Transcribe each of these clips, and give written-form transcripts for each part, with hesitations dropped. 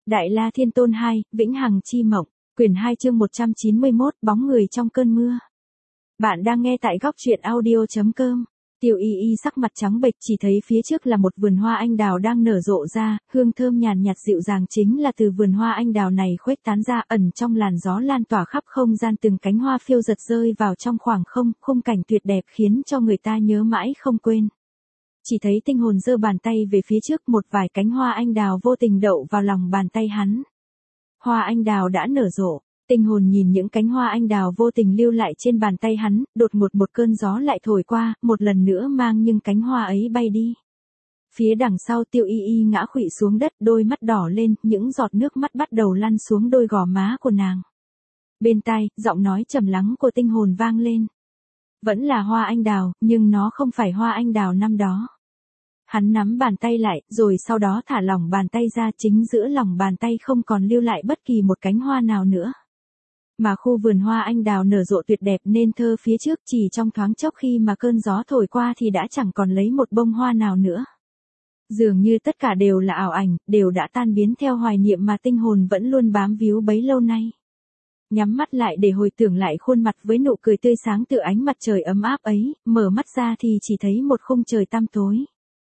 Đại La Thiên Tôn 2, Vĩnh Hằng Chi Mộng, quyển 2 chương 191, bóng người trong cơn mưa. Bạn đang nghe tại góc truyện audio.com. Tiêu Y Y sắc mặt trắng bệch, chỉ thấy phía trước là một vườn hoa anh đào đang nở rộ ra, hương thơm nhàn nhạt dịu dàng chính là từ vườn hoa anh đào này khuếch tán ra, ẩn trong làn gió lan tỏa khắp không gian, từng cánh hoa phiêu giật rơi vào trong khoảng không, khung cảnh tuyệt đẹp khiến cho người ta nhớ mãi không quên. Chỉ thấy Tinh Hồn giơ bàn tay về phía trước, một vài cánh hoa anh đào vô tình đậu vào lòng bàn tay hắn. Hoa anh đào đã nở rộ. Tinh Hồn nhìn những cánh hoa anh đào vô tình lưu lại trên bàn tay hắn, đột ngột một cơn gió lại thổi qua, một lần nữa mang những cánh hoa ấy bay đi. Phía đằng sau Tiêu Y Y ngã khuỵu xuống đất, đôi mắt đỏ lên, những giọt nước mắt bắt đầu lăn xuống đôi gò má của nàng. Bên tai, giọng nói trầm lắng của Tinh Hồn vang lên. Vẫn là hoa anh đào, nhưng nó không phải hoa anh đào năm đó. Hắn nắm bàn tay lại, rồi sau đó thả lỏng bàn tay ra, chính giữa lòng bàn tay không còn lưu lại bất kỳ một cánh hoa nào nữa. Mà khu vườn hoa anh đào nở rộ tuyệt đẹp nên thơ phía trước, chỉ trong thoáng chốc khi mà cơn gió thổi qua thì đã chẳng còn lấy một bông hoa nào nữa. Dường như tất cả đều là ảo ảnh, đều đã tan biến theo hoài niệm mà Tinh Hồn vẫn luôn bám víu bấy lâu nay. Nhắm mắt lại để hồi tưởng lại khuôn mặt với nụ cười tươi sáng từ ánh mặt trời ấm áp ấy, mở mắt ra thì chỉ thấy một khung trời tăm tối.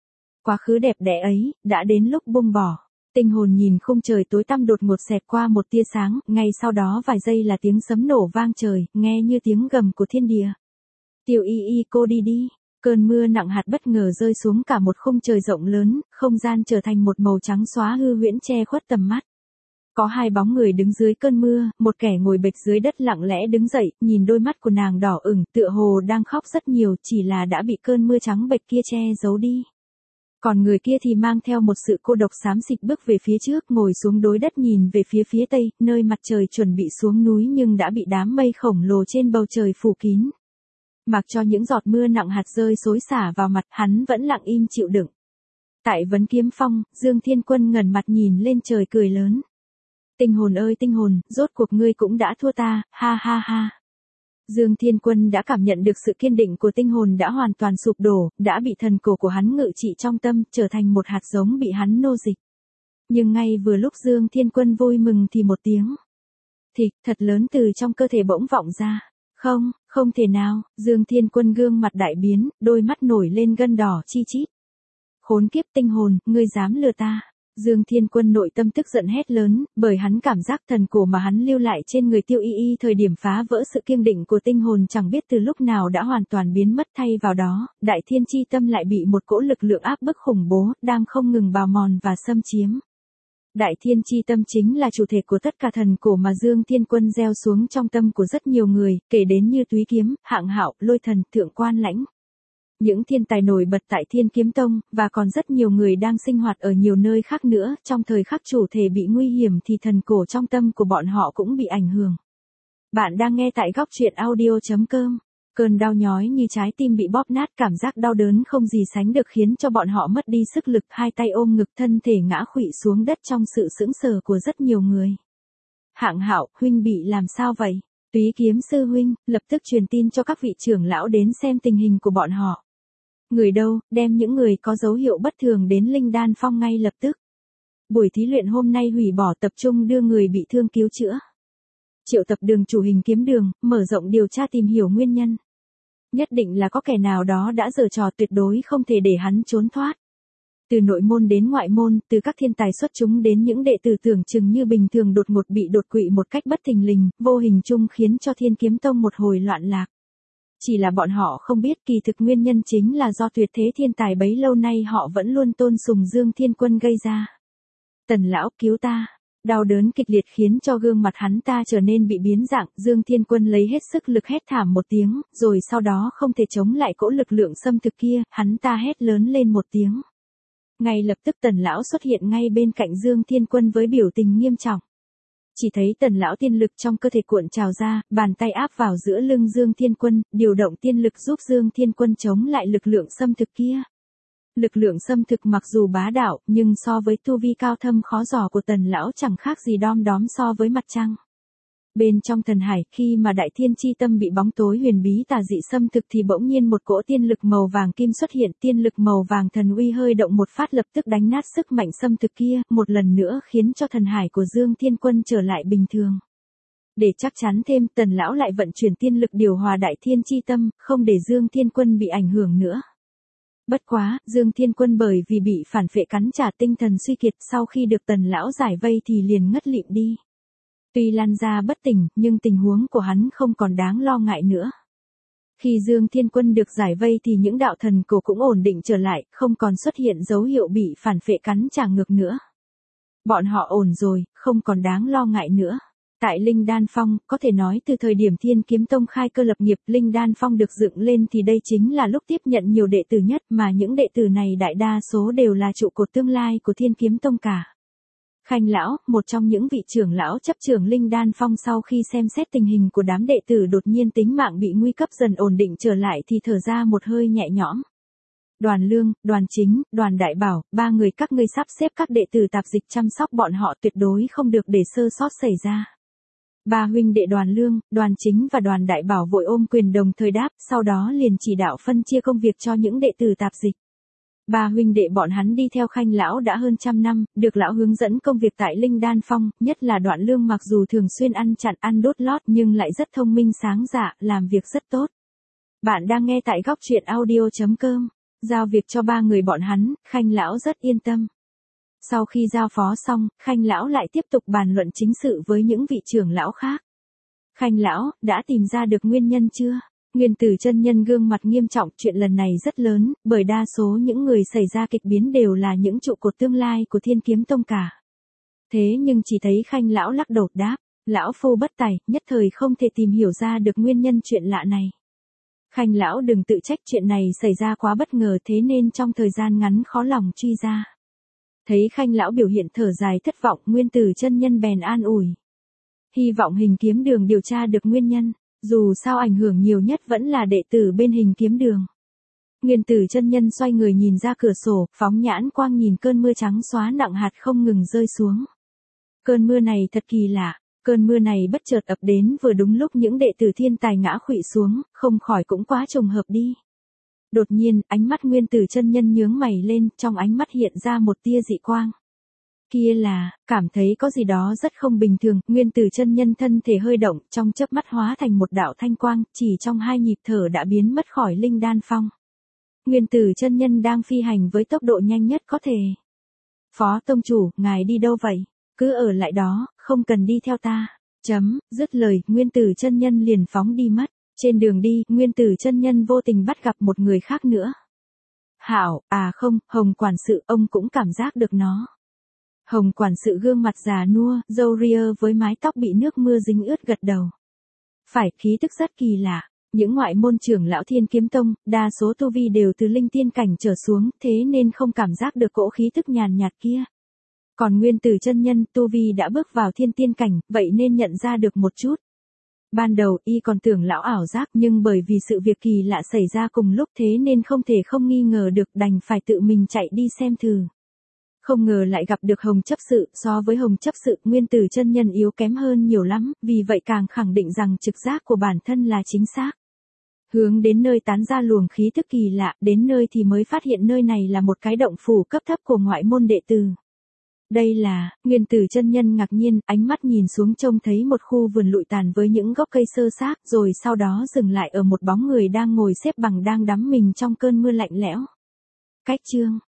Quá khứ đẹp đẽ ấy, đã đến lúc buông bỏ. Tinh Hồn nhìn khung trời tối tăm đột ngột xẹt qua một tia sáng, ngay sau đó vài giây là tiếng sấm nổ vang trời, nghe như tiếng gầm của thiên địa. Tiêu Y Y, cô đi đi. Cơn mưa nặng hạt bất ngờ rơi xuống cả một khung trời rộng lớn, không gian trở thành một màu trắng xóa hư huyễn che khuất tầm mắt. Có hai bóng người đứng dưới cơn mưa, một kẻ ngồi bệt dưới đất lặng lẽ đứng dậy, nhìn đôi mắt của nàng đỏ ửng, tựa hồ đang khóc rất nhiều, chỉ là đã bị cơn mưa trắng bệch kia che giấu đi. Còn người kia thì mang theo một sự cô độc xám xịt bước về phía trước, ngồi xuống đối đất nhìn về phía tây, nơi mặt trời chuẩn bị xuống núi nhưng đã bị đám mây khổng lồ trên bầu trời phủ kín. Mặc cho những giọt mưa nặng hạt rơi xối xả vào mặt, hắn vẫn lặng im chịu đựng. Tại Vấn Kiếm Phong, Dương Thiên Quân ngẩng mặt nhìn lên trời cười lớn. Tinh Hồn ơi Tinh Hồn, rốt cuộc ngươi cũng đã thua ta, ha ha ha. Dương Thiên Quân đã cảm nhận được sự kiên định của Tinh Hồn đã hoàn toàn sụp đổ, đã bị thần cổ của hắn ngự trị trong tâm, trở thành một hạt giống bị hắn nô dịch. Nhưng ngay vừa lúc Dương Thiên Quân vui mừng thì một tiếng thịch thật lớn từ trong cơ thể bỗng vọng ra. Không, không thể nào, Dương Thiên Quân gương mặt đại biến, đôi mắt nổi lên gân đỏ chi chít. Khốn kiếp Tinh Hồn, ngươi dám lừa ta. Dương Thiên Quân nội tâm tức giận hét lớn, bởi hắn cảm giác thần cổ mà hắn lưu lại trên người Tiêu Y Y thời điểm phá vỡ sự kiêng định của Tinh Hồn chẳng biết từ lúc nào đã hoàn toàn biến mất, thay vào đó, Đại Thiên Chi Tâm lại bị một cỗ lực lượng áp bức khủng bố, đang không ngừng bào mòn và xâm chiếm. Đại Thiên Chi Tâm chính là chủ thể của tất cả thần cổ mà Dương Thiên Quân gieo xuống trong tâm của rất nhiều người, kể đến như Túy Kiếm, Hạng Hạo, Lôi Thần, Thượng Quan Lãnh. Những thiên tài nổi bật tại Thiên Kiếm Tông, và còn rất nhiều người đang sinh hoạt ở nhiều nơi khác nữa, trong thời khắc chủ thể bị nguy hiểm thì thần cổ trong tâm của bọn họ cũng bị ảnh hưởng. Bạn đang nghe tại góc truyện audio.com. Cơn đau nhói như trái tim bị bóp nát, cảm giác đau đớn không gì sánh được khiến cho bọn họ mất đi sức lực, hai tay ôm ngực, thân thể ngã khuỵu xuống đất trong sự sững sờ của rất nhiều người. Hạng Hạo, huynh bị làm sao vậy? Túy Kiếm sư huynh, lập tức truyền tin cho các vị trưởng lão đến xem tình hình của bọn họ. Người đâu, đem những người có dấu hiệu bất thường đến Linh Đan Phong ngay lập tức. Buổi thí luyện hôm nay hủy bỏ, tập trung đưa người bị thương cứu chữa. Triệu tập Đường chủ Hình Kiếm Đường, mở rộng điều tra tìm hiểu nguyên nhân. Nhất định là có kẻ nào đó đã giở trò, tuyệt đối không thể để hắn trốn thoát. Từ nội môn đến ngoại môn, từ các thiên tài xuất chúng đến những đệ tử tưởng chừng như bình thường đột ngột bị đột quỵ một cách bất thình lình, vô hình chung khiến cho Thiên Kiếm Tông một hồi loạn lạc. Chỉ là bọn họ không biết kỳ thực nguyên nhân chính là do tuyệt thế thiên tài bấy lâu nay họ vẫn luôn tôn sùng Dương Thiên Quân gây ra. Tần lão, cứu ta. Đau đớn kịch liệt khiến cho gương mặt hắn ta trở nên bị biến dạng, Dương Thiên Quân lấy hết sức lực hét thảm một tiếng, rồi sau đó không thể chống lại cỗ lực lượng xâm thực kia, hắn ta hét lớn lên một tiếng. Ngay lập tức Tần lão xuất hiện ngay bên cạnh Dương Thiên Quân với biểu tình nghiêm trọng. Chỉ thấy Tần lão tiên lực trong cơ thể cuộn trào ra, bàn tay áp vào giữa lưng Dương Thiên Quân, điều động tiên lực giúp Dương Thiên Quân chống lại lực lượng xâm thực kia. Lực lượng xâm thực mặc dù bá đạo, nhưng so với tu vi cao thâm khó dò của Tần lão chẳng khác gì đom đóm so với mặt trăng. Bên trong thần hải, khi mà đại thiên chi tâm bị bóng tối huyền bí tà dị xâm thực thì bỗng nhiên một cỗ tiên lực màu vàng kim xuất hiện, tiên lực màu vàng thần uy hơi động một phát lập tức đánh nát sức mạnh xâm thực kia, một lần nữa khiến cho thần hải của Dương Thiên Quân trở lại bình thường. Để chắc chắn thêm, Tần lão lại vận chuyển tiên lực điều hòa đại thiên chi tâm, không để Dương Thiên Quân bị ảnh hưởng nữa. Bất quá, Dương Thiên Quân bởi vì bị phản phệ cắn trả tinh thần suy kiệt, sau khi được Tần lão giải vây thì liền ngất lịm đi. Tuy Lan gia bất tỉnh, nhưng tình huống của hắn không còn đáng lo ngại nữa. Khi Dương Thiên Quân được giải vây thì những đạo thần cổ cũng ổn định trở lại, không còn xuất hiện dấu hiệu bị phản phệ cắn trả ngược nữa. Bọn họ ổn rồi, không còn đáng lo ngại nữa. Tại Linh Đan Phong, có thể nói từ thời điểm Thiên Kiếm Tông khai cơ lập nghiệp, Linh Đan Phong được dựng lên thì đây chính là lúc tiếp nhận nhiều đệ tử nhất, mà những đệ tử này đại đa số đều là trụ cột tương lai của Thiên Kiếm Tông cả. Khanh lão, một trong những vị trưởng lão chấp trưởng Linh Đan Phong sau khi xem xét tình hình của đám đệ tử đột nhiên tính mạng bị nguy cấp dần ổn định trở lại thì thở ra một hơi nhẹ nhõm. Đoàn Lương, Đoàn Chính, Đoàn Đại Bảo, ba người các ngươi sắp xếp các đệ tử tạp dịch chăm sóc bọn họ tuyệt đối không được để sơ sót xảy ra. Ba huynh đệ Đoàn Lương, Đoàn Chính và Đoàn Đại Bảo vội ôm quyền đồng thời đáp, sau đó liền chỉ đạo phân chia công việc cho những đệ tử tạp dịch. Ba huynh đệ bọn hắn đi theo Khanh lão đã hơn 100 năm, được lão hướng dẫn công việc tại Linh Đan Phong, nhất là Đoạn Lương mặc dù thường xuyên ăn chặn ăn đốt lót nhưng lại rất thông minh sáng dạ, làm việc rất tốt. Bạn đang nghe tại góc truyện audio.com. Giao việc cho ba người bọn hắn, Khanh lão rất yên tâm. Sau khi giao phó xong, Khanh lão lại tiếp tục bàn luận chính sự với những vị trưởng lão khác. Khanh lão, đã tìm ra được nguyên nhân chưa? Nguyên Tử chân nhân gương mặt nghiêm trọng, chuyện lần này rất lớn, bởi đa số những người xảy ra kịch biến đều là những trụ cột tương lai của Thiên Kiếm Tông cả. Thế nhưng chỉ thấy Khanh lão lắc đầu đáp, lão phu bất tài, nhất thời không thể tìm hiểu ra được nguyên nhân chuyện lạ này. Khanh lão đừng tự trách, chuyện này xảy ra quá bất ngờ thế nên trong thời gian ngắn khó lòng truy ra. Thấy Khanh lão biểu hiện thở dài thất vọng, Nguyên Tử chân nhân bèn an ủi. Hy vọng Hình Kiếm Đường điều tra được nguyên nhân, dù sao ảnh hưởng nhiều nhất vẫn là đệ tử bên Hình Kiếm Đường. Nguyên Tử chân nhân xoay người nhìn ra cửa sổ, phóng nhãn quang nhìn cơn mưa trắng xóa nặng hạt không ngừng rơi xuống. Cơn mưa này thật kỳ lạ, cơn mưa này bất chợt ập đến vừa đúng lúc những đệ tử thiên tài ngã khuỵu xuống, không khỏi cũng quá trùng hợp đi. Đột nhiên, ánh mắt Nguyên Tử chân nhân nhướng mày lên, trong ánh mắt hiện ra một tia dị quang. Kia là, cảm thấy có gì đó rất không bình thường, Nguyên Tử chân nhân thân thể hơi động, trong chớp mắt hóa thành một đạo thanh quang, chỉ trong 2 nhịp thở đã biến mất khỏi Linh Đan Phong. Nguyên Tử chân nhân đang phi hành với tốc độ nhanh nhất có thể. Phó tông chủ, ngài đi đâu vậy? Cứ ở lại đó, không cần đi theo ta. Dứt lời, Nguyên Tử chân nhân liền phóng đi mất. Trên đường đi, Nguyên Tử chân nhân vô tình bắt gặp một người khác nữa. Hảo, à không, Hồng quản sự, ông cũng cảm giác được nó. Hồng quản sự gương mặt già nua, râu ria với mái tóc bị nước mưa dính ướt gật đầu. Phải, khí tức rất kỳ lạ. Những ngoại môn trưởng lão Thiên Kiếm Tông, đa số tu vi đều từ linh tiên cảnh trở xuống, thế nên không cảm giác được cỗ khí tức nhàn nhạt kia. Còn Nguyên Tử chân nhân, tu vi đã bước vào thiên tiên cảnh, vậy nên nhận ra được một chút. Ban đầu, y còn tưởng lão ảo giác, nhưng bởi vì sự việc kỳ lạ xảy ra cùng lúc thế nên không thể không nghi ngờ được, đành phải tự mình chạy đi xem thử. Không ngờ lại gặp được Hồng chấp sự, so với Hồng chấp sự, Nguyên Tử chân nhân yếu kém hơn nhiều lắm, vì vậy càng khẳng định rằng trực giác của bản thân là chính xác. Hướng đến nơi tán ra luồng khí tức kỳ lạ, đến nơi thì mới phát hiện nơi này là một cái động phủ cấp thấp của ngoại môn đệ tử. Đây là, Nguyên Tử chân nhân ngạc nhiên, ánh mắt nhìn xuống trông thấy một khu vườn lụi tàn với những gốc cây xơ xác, rồi sau đó dừng lại ở một bóng người đang ngồi xếp bằng đang đắm mình trong cơn mưa lạnh lẽo. Cách chương